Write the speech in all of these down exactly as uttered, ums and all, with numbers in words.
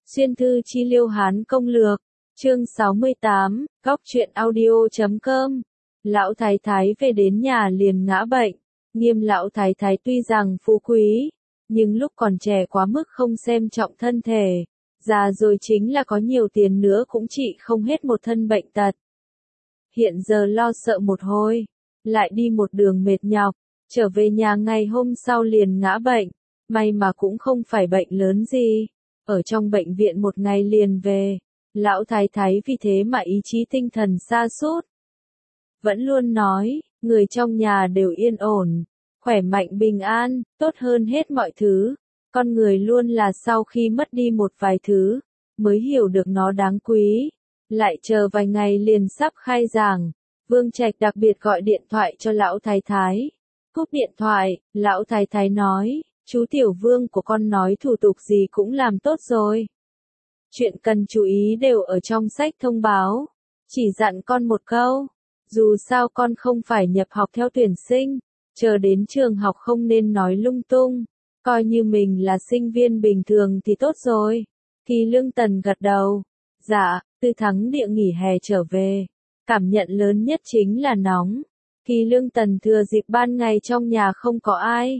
Xuyên thư chi liêu Hán công lược, chương sáu mươi tám, góc truyện audio chấm com. Lão thái thái về đến nhà liền ngã bệnh. Nghiêm lão thái thái tuy rằng phú quý, nhưng lúc còn trẻ quá mức không xem trọng thân thể. Già rồi chính là có nhiều tiền nữa cũng trị không hết một thân bệnh tật. Hiện giờ lo sợ một hồi, lại đi một đường mệt nhọc, trở về nhà ngày hôm sau liền ngã bệnh. May mà cũng không phải bệnh lớn gì. Ở trong bệnh viện một ngày liền về, lão thái thái vì thế mà ý chí tinh thần sa sút. Vẫn luôn nói, người trong nhà đều yên ổn, khỏe mạnh bình an, tốt hơn hết mọi thứ. Con người luôn là sau khi mất đi một vài thứ, mới hiểu được nó đáng quý. Lại chờ vài ngày liền sắp khai giảng, Vương Trạch đặc biệt gọi điện thoại cho lão thái thái. Cúp điện thoại, lão thái thái nói, chú tiểu vương của con nói thủ tục gì cũng làm tốt rồi. Chuyện cần chú ý đều ở trong sách thông báo. Chỉ dặn con một câu, dù sao con không phải nhập học theo tuyển sinh, chờ đến trường học không nên nói lung tung, coi như mình là sinh viên bình thường thì tốt rồi. Thì Lương Tần gật đầu, dạ, từ thắng địa nghỉ hè trở về, cảm nhận lớn nhất chính là nóng. Thì Lương Tần thừa dịp ban ngày trong nhà không có ai,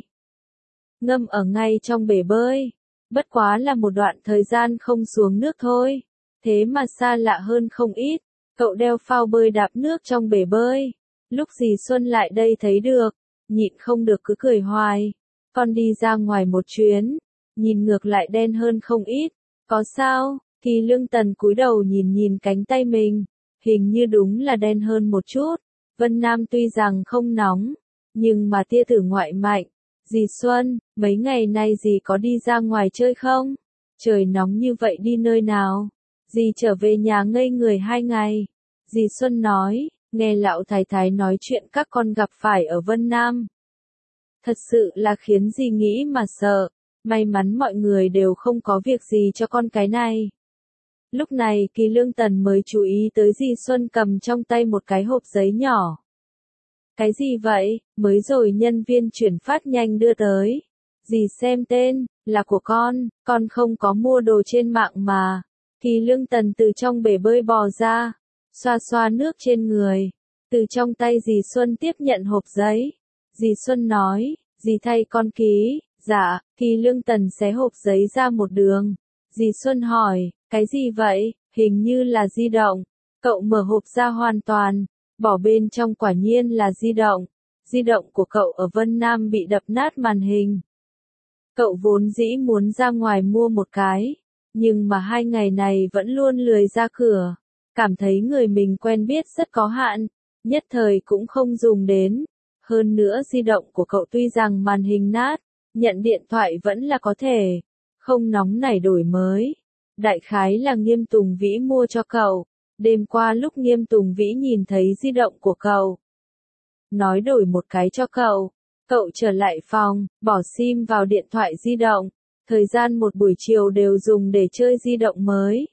ngâm ở ngay trong bể bơi. Bất quá là một đoạn thời gian không xuống nước thôi, thế mà xa lạ hơn không ít. Cậu đeo phao bơi đạp nước trong bể bơi. Lúc dì Xuân lại đây thấy được, nhịn không được cứ cười hoài. Con đi ra ngoài một chuyến, nhìn ngược lại đen hơn không ít. Có sao? Thì Lương Tần cúi đầu nhìn nhìn cánh tay mình, hình như đúng là đen hơn một chút. Vân Nam tuy rằng không nóng, nhưng mà tia tử ngoại mạnh. Dì Xuân, mấy ngày nay dì có đi ra ngoài chơi không? Trời nóng như vậy đi nơi nào? Dì trở về nhà ngây người hai ngày. Dì Xuân nói, nghe lão thái thái nói chuyện các con gặp phải ở Vân Nam. Thật sự là khiến dì nghĩ mà sợ. May mắn mọi người đều không có việc gì cho con cái này. Lúc này Kỳ Lương Tần mới chú ý tới dì Xuân cầm trong tay một cái hộp giấy nhỏ. Cái gì vậy? Mới rồi nhân viên chuyển phát nhanh đưa tới. Dì xem tên, là của con, con không có mua đồ trên mạng mà. Thì Lương Tần từ trong bể bơi bò ra, xoa xoa nước trên người. Từ trong tay dì Xuân tiếp nhận hộp giấy. Dì Xuân nói, dì thay con ký. Dạ. Thì Lương Tần xé hộp giấy ra một đường. Dì Xuân hỏi, cái gì vậy? Hình như là di động. Cậu mở hộp ra hoàn toàn. Bỏ bên trong quả nhiên là di động. Di động của cậu ở Vân Nam bị đập nát màn hình. Cậu vốn dĩ muốn ra ngoài mua một cái, nhưng mà hai ngày này vẫn luôn lười ra cửa. Cảm thấy người mình quen biết rất có hạn, nhất thời cũng không dùng đến. Hơn nữa di động của cậu tuy rằng màn hình nát, nhận điện thoại vẫn là có thể. Không nóng nảy đổi mới. Đại khái là Nghiêm Tùng Vĩ mua cho cậu. Đêm qua lúc Nghiêm Tùng Vĩ nhìn thấy di động của cậu, nói đổi một cái cho cậu. Cậu trở lại phòng, bỏ sim vào điện thoại di động. Thời gian một buổi chiều đều dùng để chơi di động mới.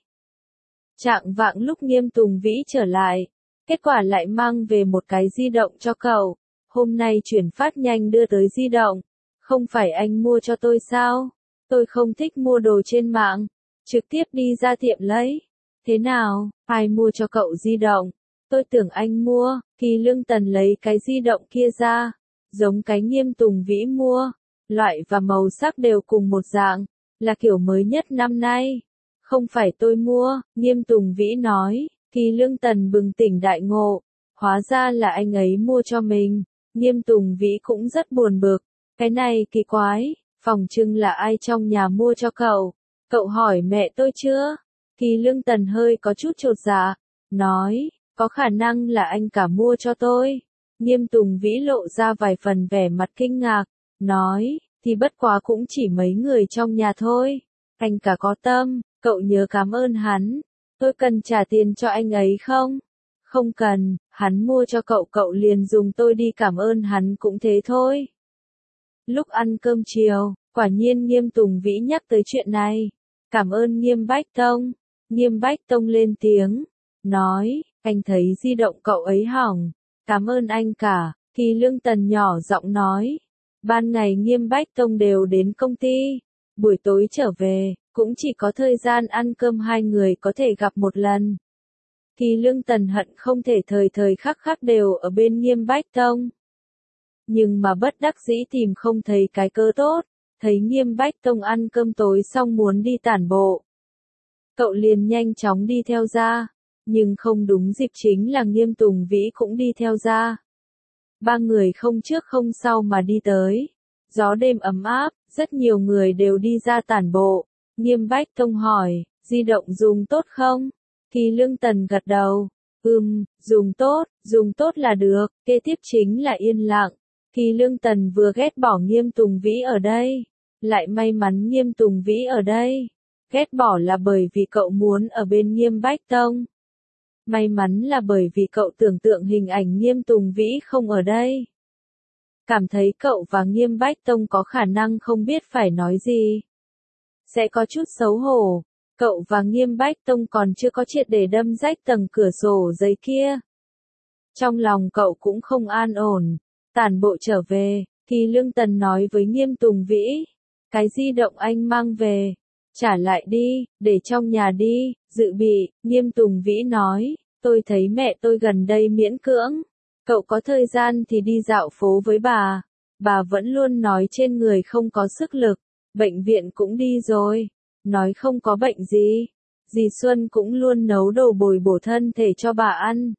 Chạng vạng lúc Nghiêm Tùng Vĩ trở lại, kết quả lại mang về một cái di động cho cậu. Hôm nay chuyển phát nhanh đưa tới di động. Không phải anh mua cho tôi sao? Tôi không thích mua đồ trên mạng. Trực tiếp đi ra tiệm lấy. Thế nào, ai mua cho cậu di động? Tôi tưởng anh mua. Thì Lương Tần lấy cái di động kia ra, giống cái Nghiêm Tùng Vĩ mua. Loại và màu sắc đều cùng một dạng, là kiểu mới nhất năm nay. Không phải tôi mua, Nghiêm Tùng Vĩ nói. Thì Lương Tần bừng tỉnh đại ngộ. Hóa ra là anh ấy mua cho mình. Nghiêm Tùng Vĩ cũng rất buồn bực. Cái này kỳ quái, phòng trưng là ai trong nhà mua cho cậu. Cậu hỏi mẹ tôi chưa? Thì Lương Tần hơi có chút chột dạ, nói, có khả năng là anh cả mua cho tôi. Nghiêm Tùng Vĩ lộ ra vài phần vẻ mặt kinh ngạc, nói, thì bất quá cũng chỉ mấy người trong nhà thôi. Anh cả có tâm, cậu nhớ cảm ơn hắn. Tôi cần trả tiền cho anh ấy không? Không cần, hắn mua cho cậu cậu liền dùng tôi đi cảm ơn hắn cũng thế thôi. Lúc ăn cơm chiều, quả nhiên Nghiêm Tùng Vĩ nhắc tới chuyện này. Cảm ơn Nghiêm Bách Tông. Nghiêm Bách Tông lên tiếng, nói, anh thấy di động cậu ấy hỏng. Cảm ơn anh cả. Thì Lương Tần nhỏ giọng nói, ban ngày Nghiêm Bách Tông đều đến công ty, buổi tối trở về, cũng chỉ có thời gian ăn cơm hai người có thể gặp một lần. Kỳ Lương Tần hận không thể thời thời khắc khắc đều ở bên Nghiêm Bách Tông. Nhưng mà bất đắc dĩ tìm không thấy cái cơ tốt, thấy Nghiêm Bách Tông ăn cơm tối xong muốn đi tản bộ. Cậu liền nhanh chóng đi theo ra, nhưng không đúng dịp chính là Nghiêm Tùng Vĩ cũng đi theo ra. Ba người không trước không sau mà đi tới. Gió đêm ấm áp, rất nhiều người đều đi ra tản bộ. Nghiêm Bách Tông hỏi, di động dùng tốt không? Kỳ Lương Tần gật đầu. Ừm, dùng tốt, dùng tốt là được, kế tiếp chính là yên lặng. Kỳ Lương Tần vừa ghét bỏ Nghiêm Tùng Vĩ ở đây, lại may mắn Nghiêm Tùng Vĩ ở đây. Ghét bỏ là bởi vì cậu muốn ở bên Nghiêm Bách Tông. May mắn là bởi vì cậu tưởng tượng hình ảnh Nghiêm Tùng Vĩ không ở đây. Cảm thấy cậu và Nghiêm Bách Tông có khả năng không biết phải nói gì. Sẽ có chút xấu hổ. Cậu và Nghiêm Bách Tông còn chưa có triệt để đâm rách tầng cửa sổ giấy kia. Trong lòng cậu cũng không an ổn. Tản bộ trở về, Kỳ Lương Tần nói với Nghiêm Tùng Vĩ. Cái di động anh mang về. Trả lại đi, để trong nhà đi, dự bị, Nghiêm Tùng Vĩ nói. Tôi thấy mẹ tôi gần đây miễn cưỡng. Cậu có thời gian thì đi dạo phố với bà. Bà vẫn luôn nói trên người không có sức lực. Bệnh viện cũng đi rồi. Nói không có bệnh gì. Dì Xuân cũng luôn nấu đồ bồi bổ thân thể cho bà ăn.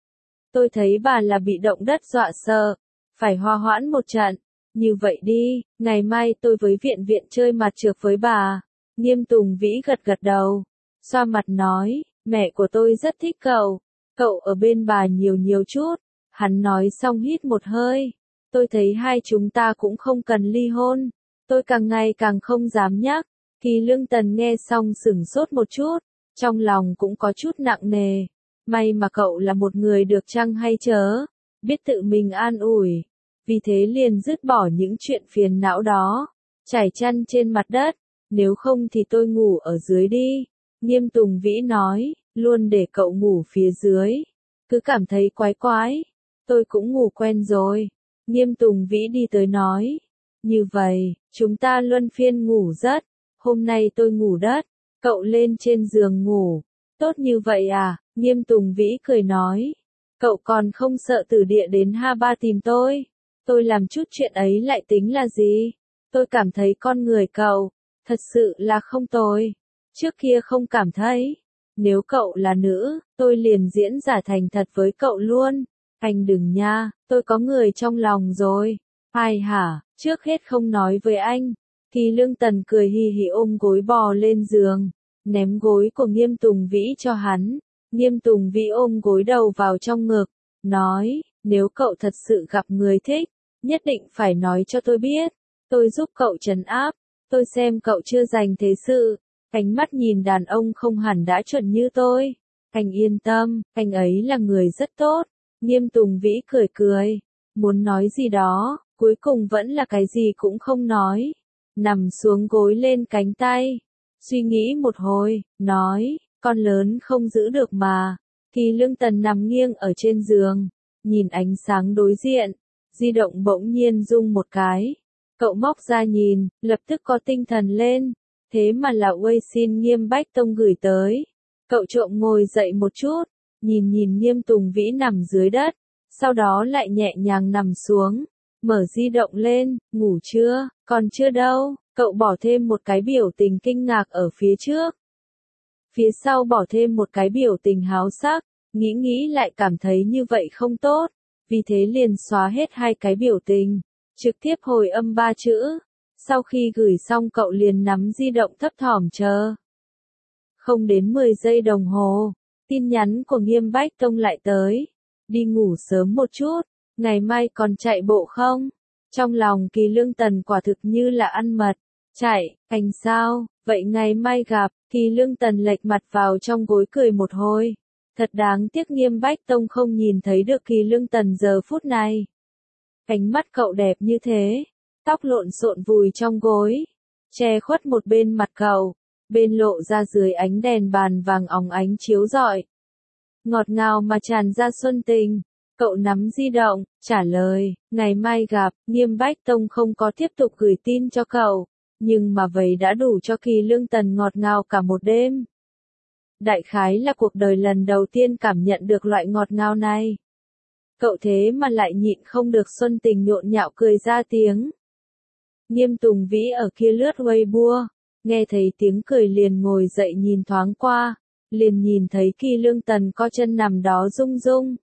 Tôi thấy bà là bị động đất dọa sợ. Phải hòa hoãn một trận. Như vậy đi, ngày mai tôi với viện viện chơi mặt trược với bà. Nghiêm Tùng Vĩ gật gật đầu. Xoa mặt nói, mẹ của tôi rất thích cậu. Cậu ở bên bà nhiều nhiều chút. Hắn nói xong hít một hơi. Tôi thấy hai chúng ta cũng không cần ly hôn. Tôi càng ngày càng không dám nhắc. Kỳ Lương Tần nghe xong sửng sốt một chút. Trong lòng cũng có chút nặng nề. May mà cậu là một người được chăng hay chớ. Biết tự mình an ủi. Vì thế liền dứt bỏ những chuyện phiền não đó. Trải chăn trên mặt đất. Nếu không thì tôi ngủ ở dưới đi. Nghiêm Tùng Vĩ nói. Luôn để cậu ngủ phía dưới. Cứ cảm thấy quái quái. Tôi cũng ngủ quen rồi. Nghiêm Tùng Vĩ đi tới nói. Như vậy, chúng ta luân phiên ngủ giấc. Hôm nay tôi ngủ đất. Cậu lên trên giường ngủ. Tốt như vậy à? Nghiêm Tùng Vĩ cười nói. Cậu còn không sợ tử địa đến Ha Ba tìm tôi. Tôi làm chút chuyện ấy lại tính là gì? Tôi cảm thấy con người cậu. Thật sự là không tồi. Trước kia không cảm thấy. Nếu cậu là nữ, tôi liền diễn giả thành thật với cậu luôn. Anh đừng nha, tôi có người trong lòng rồi. Ai hả, trước hết không nói với anh. Kỳ Lương Tần cười hì hì ôm gối bò lên giường. Ném gối của Nghiêm Tùng Vĩ cho hắn. Nghiêm Tùng Vĩ ôm gối đầu vào trong ngực. Nói, nếu cậu thật sự gặp người thích, nhất định phải nói cho tôi biết. Tôi giúp cậu trấn áp. Tôi xem cậu chưa dành thế sự. Ánh mắt nhìn đàn ông không hẳn đã chuẩn như tôi. Anh yên tâm, anh ấy là người rất tốt. Nghiêm Tùng Vĩ cười cười. Muốn nói gì đó, cuối cùng vẫn là cái gì cũng không nói. Nằm xuống gối lên cánh tay. Suy nghĩ một hồi, nói, con lớn không giữ được mà. Kỳ Lương Tần nằm nghiêng ở trên giường. Nhìn ánh sáng đối diện. Di động bỗng nhiên rung một cái. Cậu móc ra nhìn, lập tức có tinh thần lên. Thế mà là Uy xin Nghiêm Bách Tông gửi tới. Cậu trộm ngồi dậy một chút. Nhìn nhìn Nghiêm Tùng Vĩ nằm dưới đất. Sau đó lại nhẹ nhàng nằm xuống. Mở di động lên, ngủ chưa? Còn chưa đâu. Cậu bỏ thêm một cái biểu tình kinh ngạc ở phía trước. Phía sau bỏ thêm một cái biểu tình háo sắc. Nghĩ nghĩ lại cảm thấy như vậy không tốt. Vì thế liền xóa hết hai cái biểu tình. Trực tiếp hồi âm ba chữ. Sau khi gửi xong cậu liền nắm di động thấp thỏm chờ. Không đến mười giây đồng hồ. Tin nhắn của Nghiêm Bách Tông lại tới. Đi ngủ sớm một chút. Ngày mai còn chạy bộ không? Trong lòng Kỳ Lương Tần quả thực như là ăn mật. Chạy, anh sao? Vậy ngày mai gặp. Kỳ Lương Tần lệch mặt vào trong gối cười một hồi. Thật đáng tiếc Nghiêm Bách Tông không nhìn thấy được Kỳ Lương Tần giờ phút này. Ánh mắt cậu đẹp như thế. Tóc lộn xộn vùi trong gối. Che khuất một bên mặt cậu. Bên lộ ra dưới ánh đèn bàn vàng óng ánh chiếu rọi. Ngọt ngào mà tràn ra xuân tình. Cậu nắm di động, trả lời, ngày mai gặp. Nghiêm Bách Tông không có tiếp tục gửi tin cho cậu. nhưng mà vậy đã đủ cho Kỳ Lương Tần ngọt ngào cả một đêm. Đại khái là cuộc đời lần đầu tiên cảm nhận được loại ngọt ngào này. Cậu thế mà lại nhịn không được Xuân Tình nhộn nhạo cười ra tiếng. Nghiêm Tùng Vĩ ở kia lướt Weibo, nghe thấy tiếng cười liền ngồi dậy nhìn thoáng qua, liền nhìn thấy Kỳ Lương Tần co chân nằm đó rung rung.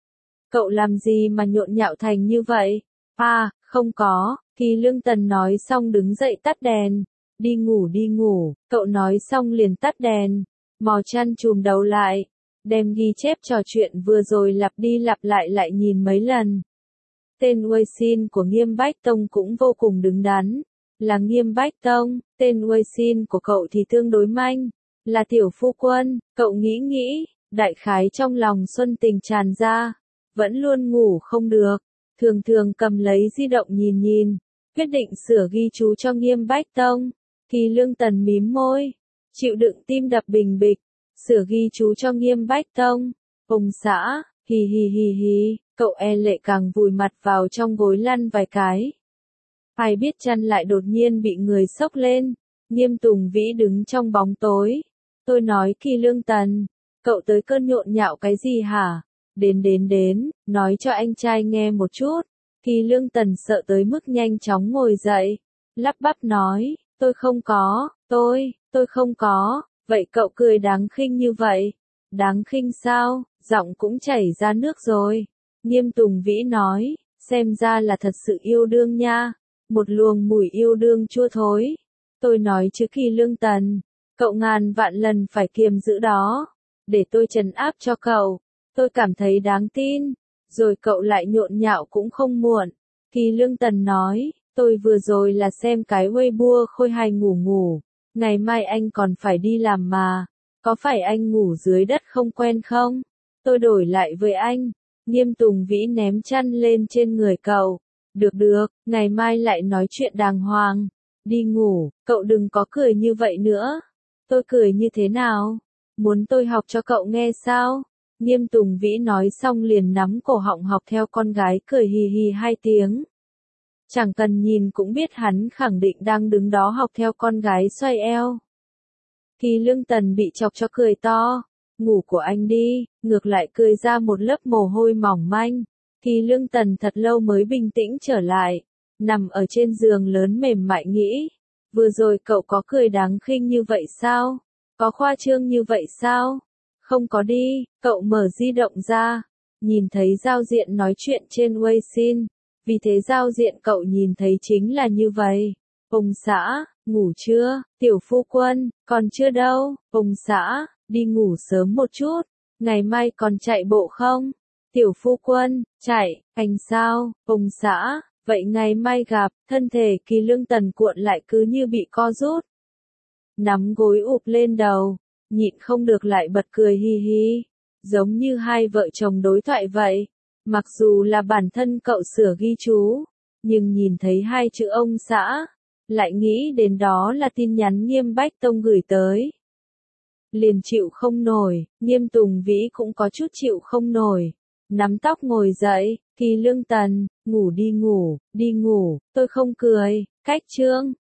Cậu làm gì mà nhộn nhạo thành như vậy? À, không có, Kỳ Lương Tần nói xong đứng dậy tắt đèn. Đi ngủ đi ngủ, cậu nói xong liền tắt đèn, mò chăn chùm đầu lại, đem ghi chép trò chuyện vừa rồi lặp đi lặp lại lại nhìn mấy lần. Tên Weixin của Nghiêm Bách Tông cũng vô cùng đứng đắn, là Nghiêm Bách Tông, tên Weixin của cậu thì tương đối manh, là Tiểu Phu Quân, cậu nghĩ nghĩ, đại khái trong lòng Xuân Tình tràn ra, vẫn luôn ngủ không được, thường thường cầm lấy di động nhìn nhìn, quyết định sửa ghi chú cho Nghiêm Bách Tông. Kỳ Lương Tần mím môi, chịu đựng tim đập bình bịch, sửa ghi chú cho Nghiêm Bách Tông. Ông xã, hì hì hì hì, cậu e lệ càng vùi mặt vào trong gối lăn vài cái. Ai biết chăn lại đột nhiên bị người xốc lên, Nghiêm Tùng Vĩ đứng trong bóng tối. Tôi nói Kỳ Lương Tần, cậu tới cơn nhộn nhạo cái gì hả? Đến đến đến, nói cho anh trai nghe một chút. Kỳ Lương Tần sợ tới mức nhanh chóng ngồi dậy, lắp bắp nói, tôi không có, tôi, tôi không có, vậy cậu cười đáng khinh như vậy. Đáng khinh sao, giọng cũng chảy ra nước rồi. Nghiêm Tùng Vĩ nói, xem ra là thật sự yêu đương nha, một luồng mùi yêu đương chua thối. Tôi nói chứ Kỳ Lương Tần, cậu ngàn vạn lần phải kiềm giữ đó, để tôi trấn áp cho cậu, tôi cảm thấy đáng tin, rồi cậu lại nhộn nhạo cũng không muộn. Kỳ Lương Tần nói, tôi vừa rồi là xem cái Weibo khôi hài ngủ ngủ, ngày mai anh còn phải đi làm mà, có phải anh ngủ dưới đất không quen không? Tôi đổi lại với anh. Nghiêm Tùng Vĩ ném chăn lên trên người cậu. Được được, ngày mai lại nói chuyện đàng hoàng. Đi ngủ, cậu đừng có cười như vậy nữa. Tôi cười như thế nào? Muốn tôi học cho cậu nghe sao? Nghiêm Tùng Vĩ nói xong liền nắm cổ họng học theo con gái cười hì hì hai tiếng. Chẳng cần nhìn cũng biết hắn khẳng định đang đứng đó học theo con gái xoay eo. Kỳ Lương Tần bị chọc cho cười to. Ngủ của anh đi, ngược lại cười ra một lớp mồ hôi mỏng manh. Kỳ Lương Tần thật lâu mới bình tĩnh trở lại, nằm ở trên giường lớn mềm mại nghĩ, vừa rồi cậu có cười đáng khinh như vậy sao? Có khoa trương như vậy sao? Không có đi, cậu mở di động ra, nhìn thấy giao diện nói chuyện trên Weixin, vì thế giao diện cậu nhìn thấy chính là như vậy. Ông xã, ngủ chưa? Tiểu Phu Quân, còn chưa đâu. Ông xã, đi ngủ sớm một chút, ngày mai còn chạy bộ không? Tiểu Phu Quân, chạy, anh sao? Ông xã, vậy ngày mai gặp. Thân thể Kỳ Lương Tần cuộn lại cứ như bị co rút. Nắm gối ụp lên đầu, nhịn không được lại bật cười hi hi, giống như hai vợ chồng đối thoại vậy. Mặc dù là bản thân cậu sửa ghi chú, nhưng nhìn thấy hai chữ ông xã, lại nghĩ đến đó là tin nhắn Nghiêm Bách Tông gửi tới. Liền chịu không nổi, Nghiêm Tùng Vĩ cũng có chút chịu không nổi. Nắm tóc ngồi dậy, Kỳ Lương Tần, ngủ đi ngủ, đi ngủ, tôi không cười, cách chương.